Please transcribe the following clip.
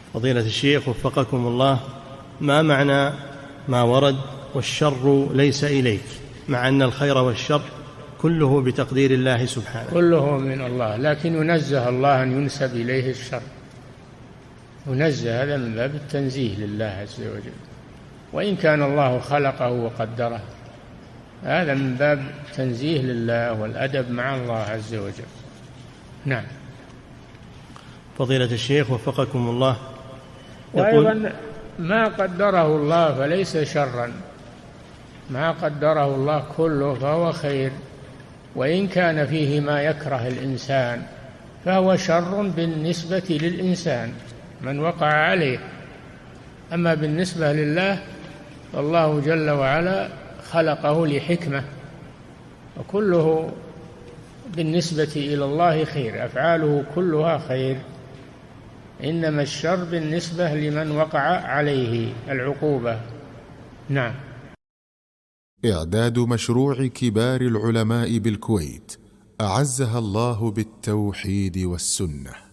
فضيلة الشيخ وفقكم الله، ما معنى ما ورد والشر ليس إليك، مع أن الخير والشر كله بتقدير الله سبحانه؟ كله من الله، لكن ينزه الله أن ينسب إليه الشر، ينزه، هذا من باب التنزيه لله عز وجل. وإن كان الله خلقه وقدره، هذا من باب تنزيه لله والأدب مع الله عز وجل. نعم. فضيلة الشيخ وفقكم الله، وأيضا ما قدره الله فليس شرا، ما قدره الله كله فهو خير، وإن كان فيه ما يكره الإنسان فهو شر بالنسبة للإنسان من وقع عليه. أما بالنسبة لله فالله جل وعلا خلقه لحكمة، وكله بالنسبة إلى الله خير، أفعاله كلها خير، إنما الشر بالنسبة لمن وقع عليه العقوبة. نعم. إعداد مشروع كبار العلماء بالكويت أعزها الله بالتوحيد والسنة.